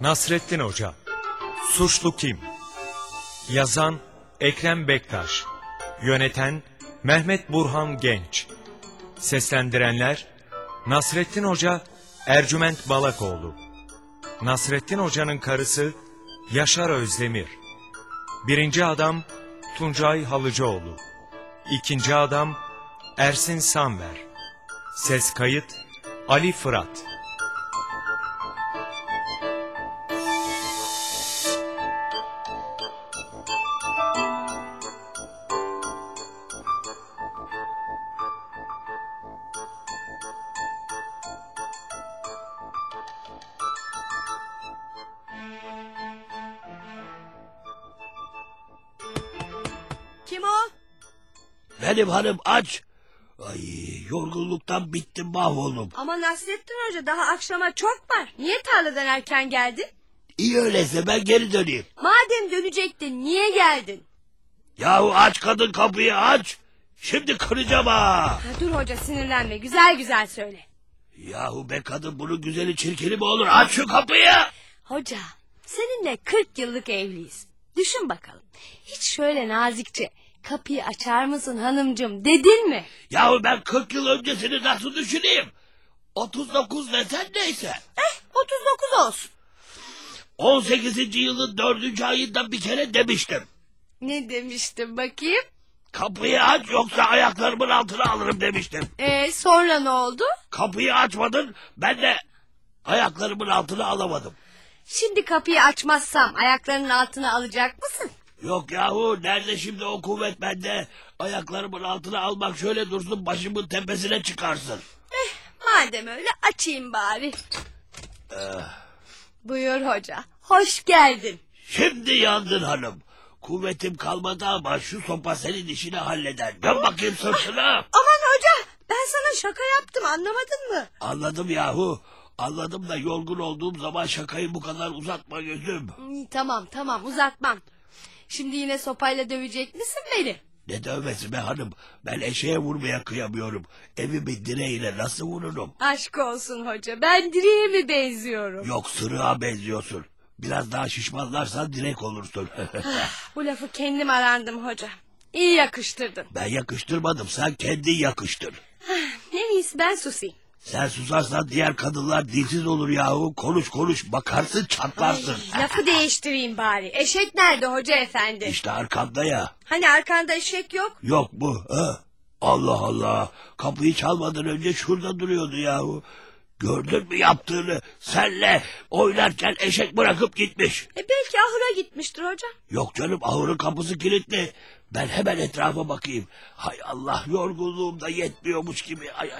Nasrettin Hoca. Suçlu Kim? Yazan Ekrem Bektaş. Yöneten Mehmet Burhan Genç. Seslendirenler Nasrettin Hoca, Ercüment Balakoğlu. Nasrettin Hoca'nın karısı Yaşar Özdemir. Birinci adam Tuncay Halıcıoğlu. İkinci adam Ersin Sanver. Ses kayıt Ali Fırat. Kim o? Benim hanım aç. Ay, yorgunluktan bittim, mahvoldum. Ama Nasrettin Hoca daha akşama çok var. Niye tarladan erken geldin? İyi öyleyse ben geri döneyim. Madem dönecektin niye geldin? Yahu aç kadın, kapıyı aç. Şimdi kıracağım ha. Dur hoca, sinirlenme, güzel güzel söyle. Yahu be kadın, bunun güzeli çirkini mi olur? Aç şu kapıyı. Hoca, seninle 40 yıllık evliyiz. Düşün bakalım. Hiç şöyle nazikçe kapıyı açar mısın hanımcığım dedin mi? Yahu ben 40 yıl öncesini nasıl düşüneyim? 39 desen neyse. 39 olsun. 18. yılın 4. ayında bir kere demiştim. Ne demiştin bakayım? Kapıyı aç, yoksa ayaklarımın altına alırım demiştim. Sonra ne oldu? Kapıyı açmadın, ben de ayaklarımın altına alamadım. Şimdi kapıyı açmazsam ayaklarının altına alacak mısın? Yok yahu, nerede şimdi o kuvvet bende? Ayaklarımın altına almak şöyle dursun, başımın tepesine çıkarsın. Madem öyle açayım bari. Buyur hoca, hoş geldin. Şimdi yandın hanım. Kuvvetim kalmadı ama şu sopa senin işini halleder. Dön bakayım sırtına. Aman hoca, ben sana şaka yaptım, anlamadın mı? Anladım yahu. Anladım da yorgun olduğum zaman şakayı bu kadar uzatma gözüm. Tamam uzatmam. Şimdi yine sopayla dövecek misin beni? Ne dövmesi be hanım. Ben eşeğe vurmaya kıyamıyorum. Evimin direğiyle nasıl vururum? Aşk olsun hoca, ben direğe mi benziyorum? Yok, sırığa benziyorsun. Biraz daha şişmanlarsan direk olursun. Bu lafı kendim arandım hoca. İyi yakıştırdın. Ben yakıştırmadım, sen kendin yakıştır. En iyisi ben susayım. Sen susarsan diğer kadınlar dilsiz olur yahu. Konuş, bakarsın çatlarsın. Lafı değiştireyim bari. Eşek nerede hoca efendi? İşte arkanda ya. Hani arkanda eşek yok? Yok mu? Ha? Allah Allah. Kapıyı çalmadan önce şurada duruyordu yahu. Gördün mü yaptığını? Senle oynarken eşek bırakıp gitmiş. Belki ahıra gitmiştir hoca. Yok canım, ahırın kapısı kilitli. Ben hemen etrafa bakayım. Hay Allah, yorgunluğum da yetmiyormuş gibi. Ay.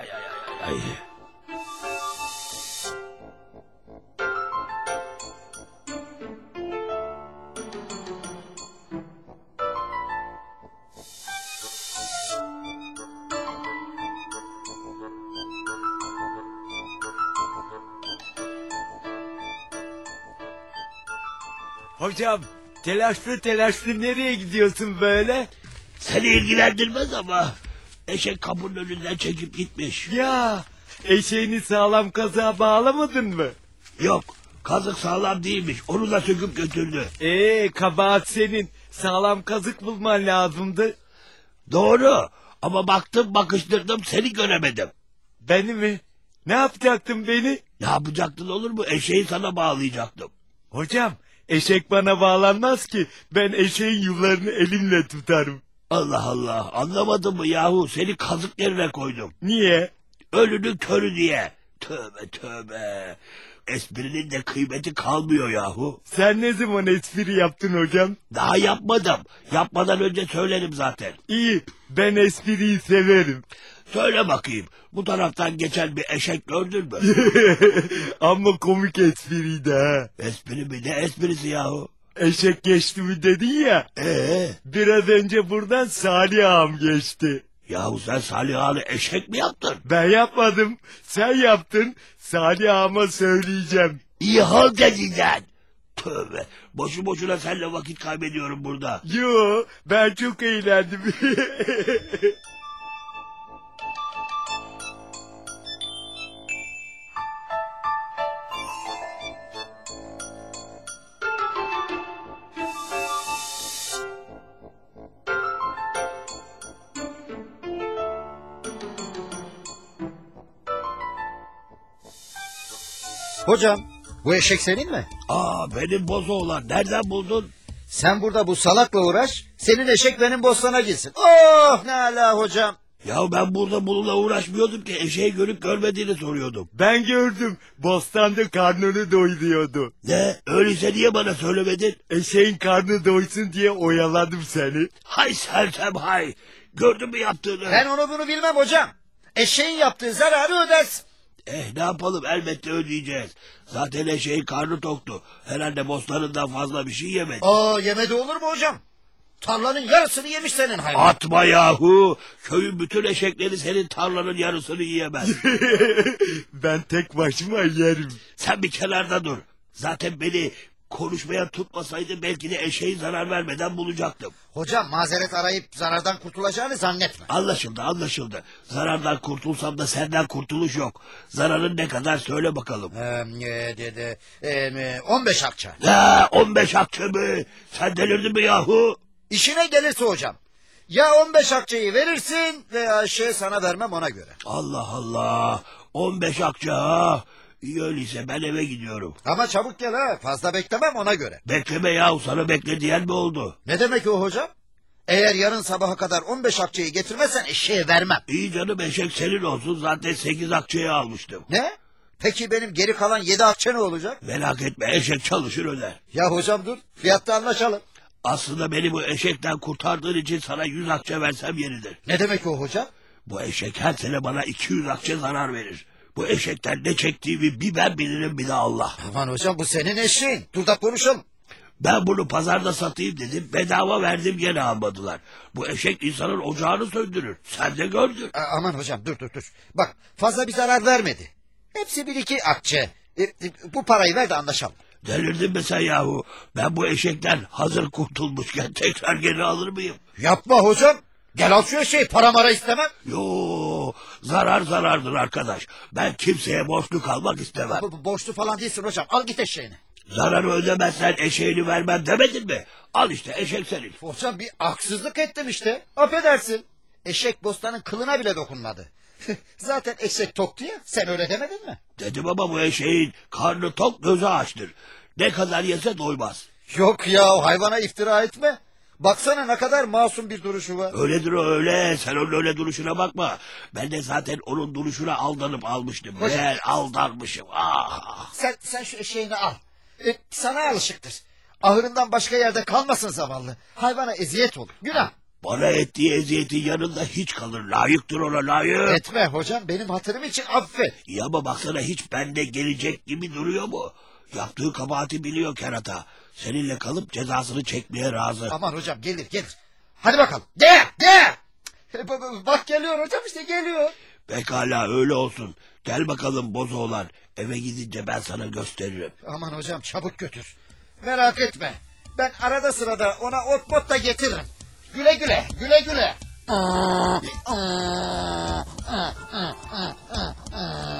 Hocam, telaşlı nereye gidiyorsun böyle? Seni ilgilendirmez ama eşek kapının önünden çekip gitmiş. Ya, eşeğini sağlam kazığa bağlamadın mı? Yok, kazık sağlam değilmiş, onu da söküp götürdü. Kabahat senin. Sağlam kazık bulman lazımdı. Doğru, ama baktım bakıştırdım, seni göremedim. Beni mi? Ne yapacaktın beni? Ne yapacaktın olur mu? Eşeği sana bağlayacaktım. Hocam, eşek bana bağlanmaz ki. Ben eşeğin yullarını elimle tutarım. Allah Allah, anlamadın mı yahu? Seni kazık yerine koydum. Niye? Ölünün körü diye. Tövbe. Esprinin de kıymeti kalmıyor yahu. Sen ne zaman espri yaptın hocam? Daha yapmadım. Yapmadan önce söylerim zaten. İyi, ben espriyi severim. Söyle bakayım, bu taraftan geçen bir eşek gördün mü? Ama komik espriydi ha. Espri mi, ne esprisi yahu? Eşek geçti mi dedin ya. Biraz önce buradan Salih ağam geçti. Yahu sen Salih Ağa'nı eşek mi yaptın? Ben yapmadım. Sen yaptın. Salih ağama söyleyeceğim. İyi halt edeceksin. Tövbe, boşuna seninle vakit kaybediyorum burada. Yo, ben çok eğlendim. Hocam bu eşek senin mi? Aa, benim bozu olan, nereden buldun? Sen burada bu salakla uğraş. Senin eşek benim bostana gitsin. Oh ne ala hocam. Ya ben burada bununla uğraşmıyordum ki, eşeği görüp görmediğini soruyordum. Ben gördüm. Bostanda karnını doyuruyordu. Ne? Öyleyse niye bana söylemedin? Eşeğin karnı doysun diye oyaladım seni. Hay sersem hay. Gördün mü yaptığını? Ben onu bunu bilmem hocam. Eşeğin yaptığı zararı ödersin. Ne yapalım, elbette ödeyeceğiz. Zaten eşeğin karnı toktu. Herhalde bostanından fazla bir şey yemedi. Aa yemedi olur mu hocam? Tarlanın yarısını yemiş senin hayvan. Atma yahu. Köyün bütün eşekleri senin tarlanın yarısını yiyemez. Ben tek başıma yerim. Sen bir kenarda dur. Zaten beni konuşmaya tutmasaydı belki de eşeği zarar vermeden bulacaktım. Hocam mazeret arayıp zarardan kurtulacağını zannetme. Anlaşıldı, anlaşıldı. Zarardan kurtulsam da senden kurtuluş yok. Zararın ne kadar söyle bakalım. 15 akça. Ya 15 akçe mi? Sen delirdin mi yahu? İşine gelirse hocam. Ya 15 akçayı verirsin veya şey sana vermem ona göre. Allah Allah. 15 akçe ha. İyi öyleyse ben eve gidiyorum. Ama çabuk gel ha, fazla beklemem ona göre. Bekleme yahu, sana bekle diyen mi oldu? Ne demek o hocam? Eğer yarın sabaha kadar 15 akçayı getirmezsen eşeğe vermem. İyi canım, eşek senin olsun, zaten 8 akçeyi almıştım. Ne? Peki benim geri kalan 7 akça ne olacak? Merak etme, eşek çalışır öder. Ya hocam dur, fiyatta anlaşalım. Aslında beni bu eşekten kurtardığın için sana 100 akçe versem yeridir. Ne demek o hocam? Bu eşek her sene bana 200 akçe zarar verir. Bu eşekten ne çektiğimi bir ben bilirim, bir de Allah. Aman hocam bu senin eşeğin. Dur da konuşalım. Ben bunu pazarda satayım dedim, bedava verdim, gene almadılar. Bu eşek insanın ocağını söndürür. Sen de gördün. Aman hocam dur. Bak fazla bir zarar vermedi. Hepsi bir iki akçe. Bu parayı ver de anlaşalım. Delirdin mi sen yahu? Ben bu eşekten hazır kurtulmuşken tekrar geri alır mıyım? Yapma hocam. Gel al şu eşeği, para mara istemem. Yo, zarar zarardır arkadaş. Ben kimseye borçlu kalmak istemem. Borçlu falan değilsin hocam, al git eşeğini. Zararı ödemezsen eşeğini vermem demedin mi? Al işte, eşek senin. Hocam bir haksızlık ettim işte. Affedersin. Eşek bostanın kılına bile dokunmadı. Zaten eşek toktu ya, sen öyle demedin mi? Dedim ama bu eşeğin karnı tok, gözü açtır. Ne kadar yese doymaz. Yok ya, hayvana iftira etme. Baksana ne kadar masum bir duruşu var. Öyledir o, öyle. Sen onun öyle duruşuna bakma. Ben de zaten onun duruşuna aldanıp almıştım. Hocam. Ben aldanmışım. Ah. Sen şu eşeğini al. Sana alışıktır. Ahırından başka yerde kalmasın zavallı. Hayvana eziyet olur. Günah. Bana ettiği eziyetin yanında hiç kalır. Layıktır ona, layık. Etme hocam, benim hatırım için affet. İyi ama baksana, hiç bende gelecek gibi duruyor mu? Yaptığı kabahati biliyor kerata. Seninle kalıp cezasını çekmeye razı. Aman hocam, gelir. Hadi bakalım. De. Bak geliyor hocam, işte geliyor. Pekala, öyle olsun. Gel bakalım bozoğlan. Eve gidince ben sana gösteririm. Aman hocam, çabuk götür. Merak etme. Ben arada sırada ona ot bot da getiririm. Güle güle.